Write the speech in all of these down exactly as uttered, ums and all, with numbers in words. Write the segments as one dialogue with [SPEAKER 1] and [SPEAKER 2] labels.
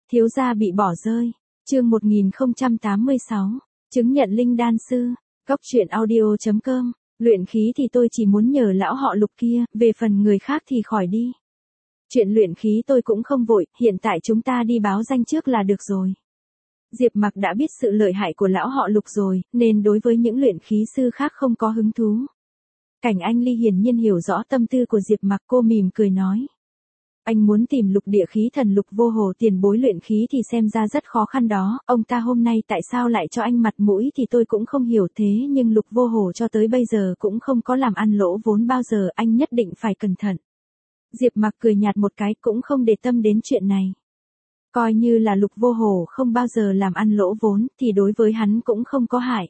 [SPEAKER 1] Thiếu gia bị bỏ rơi. Chương một nghìn không trăm tám mươi sáu. Chứng nhận linh đan sư. Góc truyện audio chấm com. Luyện khí thì tôi chỉ muốn nhờ lão họ Lục kia, về phần người khác thì khỏi đi. Chuyện luyện khí tôi cũng không vội, hiện tại chúng ta đi báo danh trước là được rồi. Diệp Mặc đã biết sự lợi hại của lão họ Lục rồi, nên đối với những luyện khí sư khác không có hứng thú. Cảnh Anh Ly hiển nhiên hiểu rõ tâm tư của Diệp Mặc, cô mỉm cười nói. Anh muốn tìm Lục địa khí thần Lục Vô Hồ tiền bối luyện khí thì xem ra rất khó khăn đó, ông ta hôm nay tại sao lại cho anh mặt mũi thì tôi cũng không hiểu, thế nhưng Lục Vô Hồ cho tới bây giờ cũng không có làm ăn lỗ vốn bao giờ, anh nhất định phải cẩn thận. Diệp Mặc cười nhạt một cái, cũng không để tâm đến chuyện này. Coi như là Lục Vô Hồ không bao giờ làm ăn lỗ vốn thì đối với hắn cũng không có hại.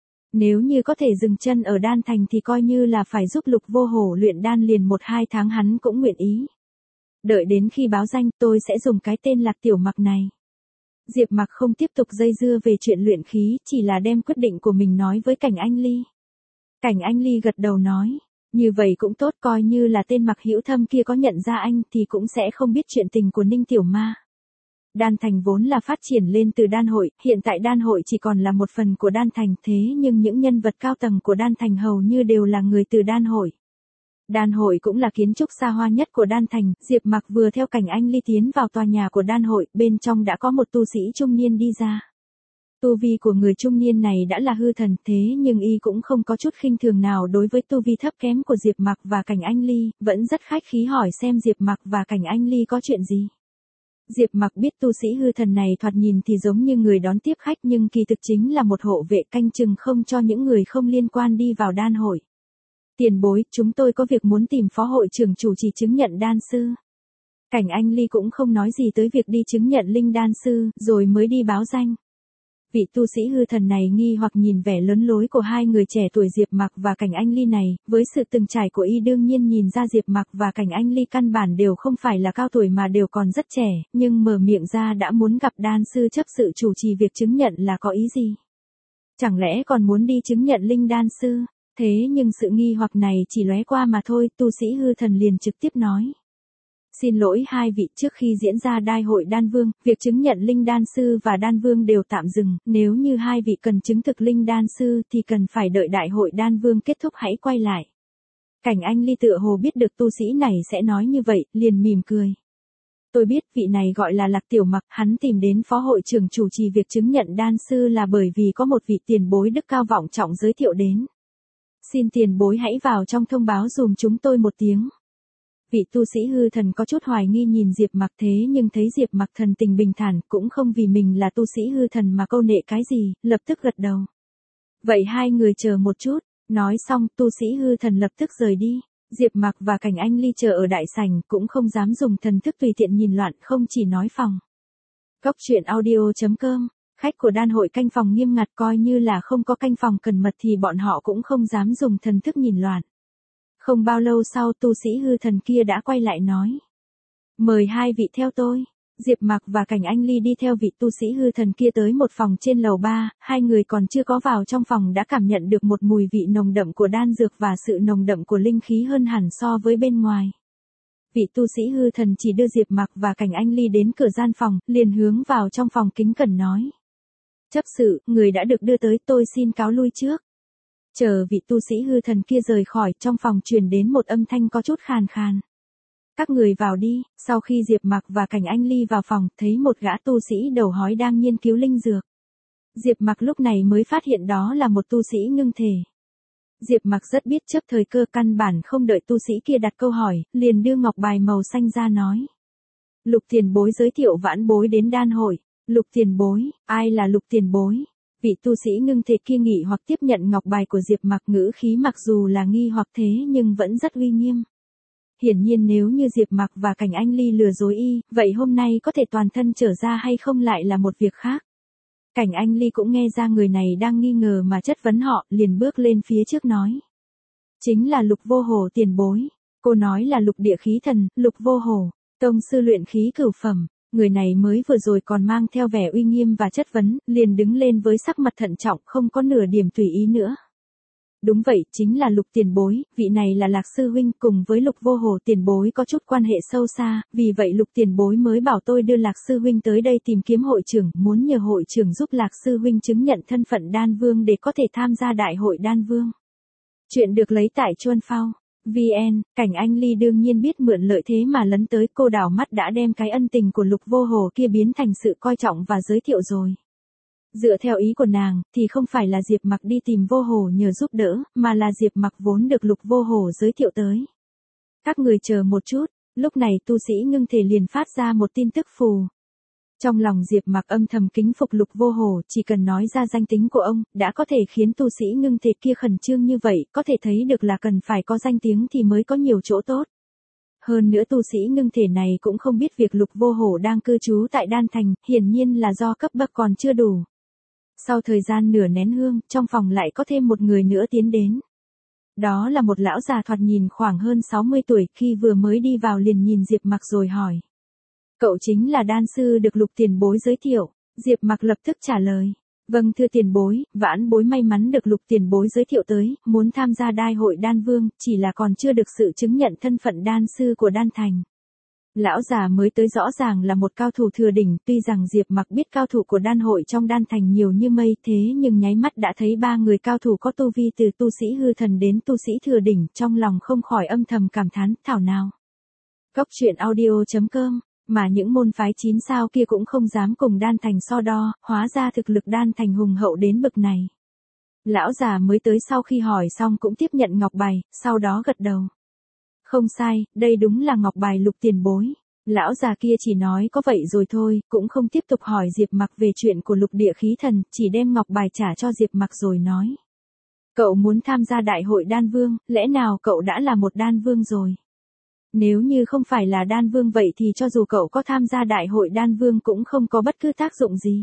[SPEAKER 1] Nếu như có thể dừng chân ở Đan Thành thì coi như là phải giúp Lục Vô Hồ luyện đan liền một hai tháng hắn cũng nguyện ý. Đợi đến khi báo danh tôi sẽ dùng cái tên Lạc Tiểu Mặc này. Diệp Mặc không tiếp tục dây dưa về chuyện luyện khí, chỉ là đem quyết định của mình nói với Cảnh Anh Ly. Cảnh Anh Ly gật đầu nói, như vậy cũng tốt, coi như là tên Mặc Hữu Thâm kia có nhận ra anh thì cũng sẽ không biết chuyện tình của Ninh Tiểu Ma. Đan Thành vốn là phát triển lên từ Đan Hội, hiện tại Đan Hội chỉ còn là một phần của Đan Thành, thế nhưng những nhân vật cao tầng của Đan Thành hầu như đều là người từ Đan Hội. Đan Hội cũng là kiến trúc xa hoa nhất của Đan Thành, Diệp Mặc vừa theo Cảnh Anh Ly tiến vào tòa nhà của Đan Hội, bên trong đã có một tu sĩ trung niên đi ra. Tu vi của người trung niên này đã là hư thần, thế nhưng y cũng không có chút khinh thường nào đối với tu vi thấp kém của Diệp Mặc và Cảnh Anh Ly, vẫn rất khách khí hỏi xem Diệp Mặc và Cảnh Anh Ly có chuyện gì. Diệp Mặc biết tu sĩ hư thần này thoạt nhìn thì giống như người đón tiếp khách nhưng kỳ thực chính là một hộ vệ canh chừng không cho những người không liên quan đi vào Đan Hội. Tiền bối, chúng tôi có việc muốn tìm phó hội trưởng chủ trì chứng nhận đan sư. Cảnh Anh Ly cũng không nói gì tới việc đi chứng nhận linh đan sư, rồi mới đi báo danh. Vị tu sĩ hư thần này nghi hoặc nhìn vẻ lớn lối của hai người trẻ tuổi Diệp Mặc và Cảnh Anh Ly này, với sự từng trải của y đương nhiên nhìn ra Diệp Mặc và Cảnh Anh Ly căn bản đều không phải là cao tuổi mà đều còn rất trẻ, nhưng mở miệng ra đã muốn gặp đan sư chấp sự chủ trì việc chứng nhận là có ý gì? Chẳng lẽ còn muốn đi chứng nhận linh đan sư? Thế nhưng sự nghi hoặc này chỉ lóe qua mà thôi, tu sĩ hư thần liền trực tiếp nói. Xin lỗi hai vị, trước khi diễn ra đại hội đan vương, việc chứng nhận linh đan sư và đan vương đều tạm dừng, nếu như hai vị cần chứng thực linh đan sư thì cần phải đợi đại hội đan vương kết thúc hãy quay lại. Cảnh Anh Ly tựa hồ biết được tu sĩ này sẽ nói như vậy, liền mỉm cười. Tôi biết vị này gọi là Lạc Tiểu Mặc, hắn tìm đến phó hội trưởng chủ trì việc chứng nhận đan sư là bởi vì có một vị tiền bối đức cao vọng trọng giới thiệu đến. Xin tiền bối hãy vào trong thông báo dùm chúng tôi một tiếng. Vị tu sĩ hư thần có chút hoài nghi nhìn Diệp Mặc, thế nhưng thấy Diệp Mặc thần tình bình thản, cũng không vì mình là tu sĩ hư thần mà câu nệ cái gì, lập tức gật đầu. Vậy hai người chờ một chút, nói xong tu sĩ hư thần lập tức rời đi. Diệp Mặc và Cảnh Anh Ly chờ ở đại sảnh, cũng không dám dùng thần thức tùy tiện nhìn loạn, không chỉ nói phòng. Góc truyện audio chấm com. Khách của Đan Hội canh phòng nghiêm ngặt, coi như là không có canh phòng cần mật thì bọn họ cũng không dám dùng thần thức nhìn loạn. Không bao lâu sau tu sĩ hư thần kia đã quay lại nói. Mời hai vị theo tôi. Diệp Mặc và Cảnh Anh Ly đi theo vị tu sĩ hư thần kia tới một phòng trên lầu ba, hai người còn chưa có vào trong phòng đã cảm nhận được một mùi vị nồng đậm của đan dược và sự nồng đậm của linh khí hơn hẳn so với bên ngoài. Vị tu sĩ hư thần chỉ đưa Diệp Mặc và Cảnh Anh Ly đến cửa gian phòng, liền hướng vào trong phòng kính cẩn nói. Chấp sự, người đã được đưa tới, tôi xin cáo lui trước. Chờ vị tu sĩ hư thần kia rời khỏi, trong phòng truyền đến một âm thanh có chút khàn khàn. Các người vào đi. Sau khi Diệp Mặc và Cảnh Anh Ly vào phòng, thấy một gã tu sĩ đầu hói đang nghiên cứu linh dược. Diệp Mặc lúc này mới phát hiện đó là một tu sĩ ngưng thể. Diệp Mặc rất biết chấp thời cơ, căn bản không đợi tu sĩ kia đặt câu hỏi, liền đưa ngọc bài màu xanh ra nói. Lục tiền bối giới thiệu vãn bối đến Đan Hội. Lục tiền bối, ai là Lục tiền bối? Vị tu sĩ ngưng thể kia nghỉ hoặc tiếp nhận ngọc bài của Diệp Mặc, ngữ khí mặc dù là nghi hoặc thế nhưng vẫn rất uy nghiêm. Hiển nhiên nếu như Diệp Mặc và Cảnh Anh Ly lừa dối y, vậy hôm nay có thể toàn thân trở ra hay không lại là một việc khác. Cảnh Anh Ly cũng nghe ra người này đang nghi ngờ mà chất vấn họ, liền bước lên phía trước nói. Chính là Lục Vô Hồ tiền bối. Cô nói là Lục địa khí thần, Lục Vô Hồ, tông sư luyện khí cửu phẩm. Người này mới vừa rồi còn mang theo vẻ uy nghiêm và chất vấn, liền đứng lên với sắc mặt thận trọng, không có nửa điểm tùy ý nữa. Đúng vậy, chính là Lục tiền bối, vị này là Lạc sư huynh, cùng với Lục Vô Hồ tiền bối có chút quan hệ sâu xa, vì vậy Lục tiền bối mới bảo tôi đưa Lạc sư huynh tới đây tìm kiếm hội trưởng, muốn nhờ hội trưởng giúp Lạc sư huynh chứng nhận thân phận đan vương để có thể tham gia đại hội đan vương. Chuyện được lấy tại Chuan Phao vê en, Cảnh Anh Ly đương nhiên biết mượn lợi thế mà lấn tới, cô đảo mắt đã đem cái ân tình của Lục Vô Hồ kia biến thành sự coi trọng và giới thiệu rồi. Dựa theo ý của nàng, thì không phải là Diệp Mặc đi tìm Vô Hồ nhờ giúp đỡ, mà là Diệp Mặc vốn được Lục Vô Hồ giới thiệu tới. Các người chờ một chút, lúc này tu sĩ ngưng thể liền phát ra một tin tức phù. Trong lòng Diệp Mặc âm thầm kính phục Lục Vô Hồ, chỉ cần nói ra danh tính của ông, đã có thể khiến tu sĩ ngưng thể kia khẩn trương như vậy, có thể thấy được là cần phải có danh tiếng thì mới có nhiều chỗ tốt. Hơn nữa tu sĩ ngưng thể này cũng không biết việc Lục Vô Hồ đang cư trú tại Đan Thành, hiển nhiên là do cấp bậc còn chưa đủ. Sau thời gian nửa nén hương, trong phòng lại có thêm một người nữa tiến đến. Đó là một lão già thoạt nhìn khoảng hơn sáu mươi tuổi, khi vừa mới đi vào liền nhìn Diệp Mặc rồi hỏi. Cậu chính là đan sư được Lục tiền bối giới thiệu. Diệp Mặc lập tức trả lời. Vâng thưa tiền bối, vãn bối may mắn được Lục tiền bối giới thiệu tới, muốn tham gia đại hội đan vương, chỉ là còn chưa được sự chứng nhận thân phận đan sư của Đan Thành. Lão già mới tới rõ ràng là một cao thủ thừa đỉnh, tuy rằng Diệp Mặc biết cao thủ của đan hội trong Đan Thành nhiều như mây, thế nhưng nháy mắt đã thấy ba người cao thủ có tu vi từ tu sĩ hư thần đến tu sĩ thừa đỉnh, trong lòng không khỏi âm thầm cảm thán, thảo nào. Cốc truyện audio chấm com, mà những môn phái chín sao kia cũng không dám cùng Đan Thành so đo, hóa ra thực lực Đan Thành hùng hậu đến bậc này. Lão già mới tới sau khi hỏi xong cũng tiếp nhận ngọc bài, sau đó gật đầu. Không sai, đây đúng là ngọc bài Lục tiền bối. Lão già kia chỉ nói có vậy rồi thôi, cũng không tiếp tục hỏi Diệp Mặc về chuyện của Lục địa khí thần, chỉ đem ngọc bài trả cho Diệp Mặc rồi nói. Cậu muốn tham gia đại hội đan vương, lẽ nào cậu đã là một đan vương rồi? Nếu như không phải là đan vương vậy thì cho dù cậu có tham gia đại hội đan vương cũng không có bất cứ tác dụng gì.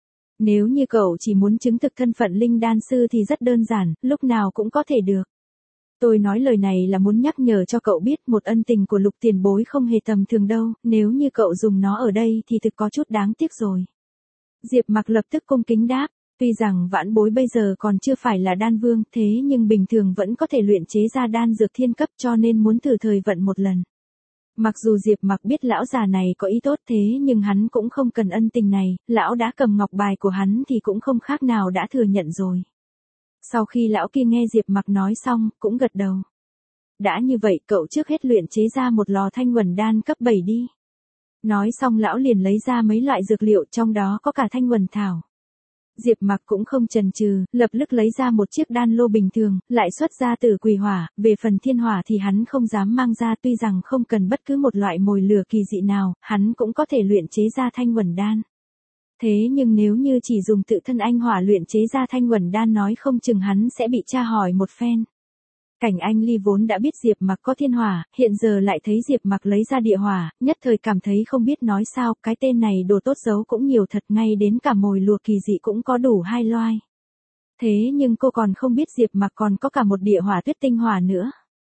[SPEAKER 1] Nếu như cậu chỉ muốn chứng thực thân phận linh đan sư thì rất đơn giản, lúc nào cũng có thể được. Tôi nói lời này là muốn nhắc nhở cho cậu biết một ân tình của Lục tiền bối không hề tầm thường đâu, nếu như cậu dùng nó ở đây thì thực có chút đáng tiếc rồi. Diệp Mặc lập tức cung kính đáp, tuy rằng vãn bối bây giờ còn chưa phải là đan vương, thế nhưng bình thường vẫn có thể luyện chế ra đan dược thiên cấp, cho nên muốn thử thời vận một lần. Mặc dù Diệp Mặc biết lão già này có ý tốt thế nhưng hắn cũng không cần ân tình này, lão đã cầm ngọc bài của hắn thì cũng không khác nào đã thừa nhận rồi. Sau khi lão kia nghe Diệp Mặc nói xong, cũng gật đầu. Đã như vậy cậu trước hết luyện chế ra một lò thanh huẩn đan cấp bảy đi. Nói xong lão liền lấy ra mấy loại dược liệu, trong đó có cả thanh huẩn thảo. Diệp Mặc cũng không chần chừ, lập tức lấy ra một chiếc đan lô bình thường, lại xuất ra Tử Quỷ Hỏa, về phần thiên hỏa thì hắn không dám mang ra, tuy rằng không cần bất cứ một loại mồi lửa kỳ dị nào, hắn cũng có thể luyện chế ra thanh huẩn đan. Thế nhưng nếu như chỉ dùng tự thân anh hỏa luyện chế ra thanh huẩn đan nói không chừng hắn sẽ bị tra hỏi một phen. Cảnh Anh Ly vốn đã biết Diệp Mặc có thiên hỏa, hiện giờ lại thấy Diệp Mặc lấy ra địa hỏa, nhất thời cảm thấy không biết nói sao, cái tên này đồ tốt giấu cũng nhiều thật, ngay đến cả mồi lùa kỳ dị cũng có đủ hai loài. Thế nhưng cô còn không biết Diệp Mặc còn có cả một địa hỏa tuyết tinh hỏa nữa.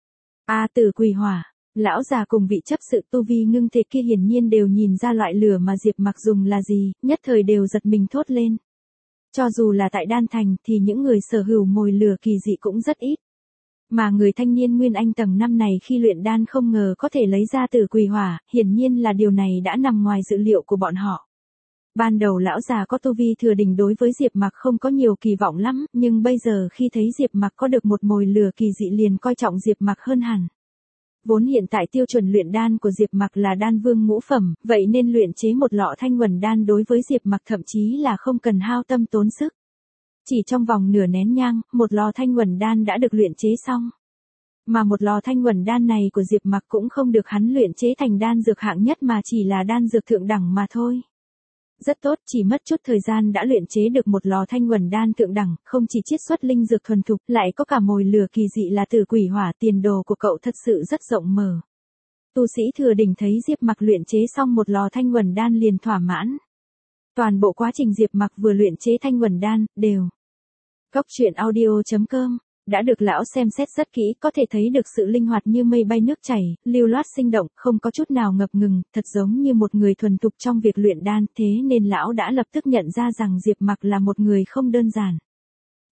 [SPEAKER 1] A Tử Quỷ Hỏa. Lão già cùng vị chấp sự tu vi ngưng thể kia hiển nhiên đều nhìn ra loại lửa mà Diệp Mặc dùng là gì, nhất thời đều giật mình thốt lên. Cho dù là tại Đan Thành thì những người sở hữu mồi lửa kỳ dị cũng rất ít. Mà người thanh niên Nguyên Anh tầng năm này khi luyện đan không ngờ có thể lấy ra Tử Quỷ Hỏa, hiển nhiên là điều này đã nằm ngoài dự liệu của bọn họ. Ban đầu lão già có tu vi thừa đỉnh đối với Diệp Mặc không có nhiều kỳ vọng lắm, nhưng bây giờ khi thấy Diệp Mặc có được một mồi lửa kỳ dị liền coi trọng Diệp Mặc hơn hẳn. Vốn hiện tại tiêu chuẩn luyện đan của Diệp Mặc là đan vương ngũ phẩm, vậy nên luyện chế một lọ thanh huẩn đan đối với Diệp Mặc thậm chí là không cần hao tâm tốn sức. Chỉ trong vòng nửa nén nhang, một lò thanh huẩn đan đã được luyện chế xong. Mà một lò thanh huẩn đan này của Diệp Mặc cũng không được hắn luyện chế thành đan dược hạng nhất mà chỉ là đan dược thượng đẳng mà thôi. Rất tốt, chỉ mất chút thời gian đã luyện chế được một lò thanh huẩn đan thượng đẳng, không chỉ chiết xuất linh dược thuần thục, lại có cả mồi lửa kỳ dị là Tử Quỷ Hỏa, tiền đồ của cậu thật sự rất rộng mở. Tu sĩ thừa đỉnh thấy Diệp Mặc luyện chế xong một lò thanh huẩn đan liền thỏa mãn. Toàn bộ quá trình Diệp Mặc vừa luyện chế thanh huẩn đan, đều. Cốc truyện audio chấm com đã được lão xem xét rất kỹ, có thể thấy được sự linh hoạt như mây bay nước chảy, lưu loát sinh động, không có chút nào ngập ngừng, thật giống như một người thuần thục trong việc luyện đan, thế nên lão đã lập tức nhận ra rằng Diệp Mặc là một người không đơn giản.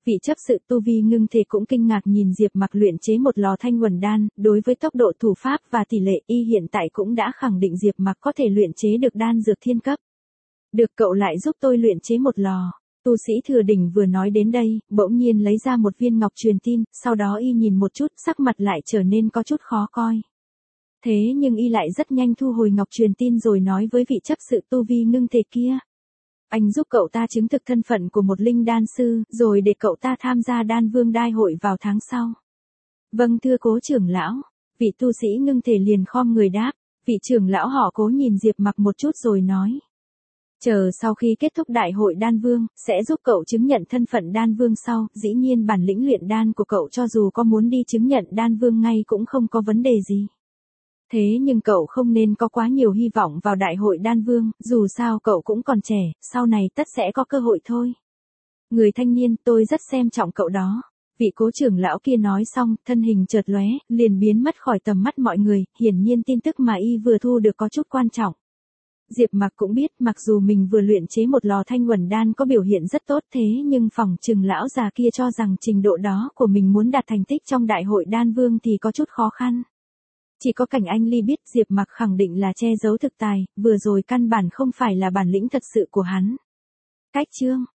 [SPEAKER 1] Vị chấp sự tu vi ngưng thể cũng kinh ngạc nhìn Diệp Mặc luyện chế một lò thanh quần đan, đối với tốc độ thủ pháp và tỷ lệ y hiện tại cũng đã khẳng định Diệp Mặc có thể luyện chế được đan dược thiên cấp. Được cậu lại giúp tôi luyện chế một lò. Tu sĩ Thừa Đỉnh vừa nói đến đây, bỗng nhiên lấy ra một viên ngọc truyền tin, sau đó y nhìn một chút, sắc mặt lại trở nên có chút khó coi. Thế nhưng y lại rất nhanh thu hồi ngọc truyền tin rồi nói với vị chấp sự tu vi ngưng thể kia. Anh giúp cậu ta chứng thực thân phận của một linh đan sư, rồi để cậu ta tham gia đan vương đai hội vào tháng sau. Vâng thưa Cố trưởng lão. Vị tu sĩ ngưng thể liền khom người đáp. Vị trưởng lão họ Cố nhìn Diệp Mặc một chút rồi nói. Chờ sau khi kết thúc đại hội đan vương, sẽ giúp cậu chứng nhận thân phận đan vương sau, dĩ nhiên bản lĩnh luyện đan của cậu cho dù có muốn đi chứng nhận đan vương ngay cũng không có vấn đề gì. Thế nhưng cậu không nên có quá nhiều hy vọng vào đại hội đan vương, dù sao cậu cũng còn trẻ, sau này tất sẽ có cơ hội thôi. Người thanh niên, tôi rất xem trọng cậu đó. Vị Cố trưởng lão kia nói xong, thân hình chợt lóe, liền biến mất khỏi tầm mắt mọi người, hiển nhiên tin tức mà y vừa thu được có chút quan trọng. Diệp Mặc cũng biết mặc dù mình vừa luyện chế một lò thanh quần đan có biểu hiện rất tốt thế nhưng phỏng chừng lão già kia cho rằng trình độ đó của mình muốn đạt thành tích trong đại hội đan vương thì có chút khó khăn. Chỉ có Cảnh Anh Ly biết Diệp Mặc khẳng định là che giấu thực tài, vừa rồi căn bản không phải là bản lĩnh thật sự của hắn. Cách chương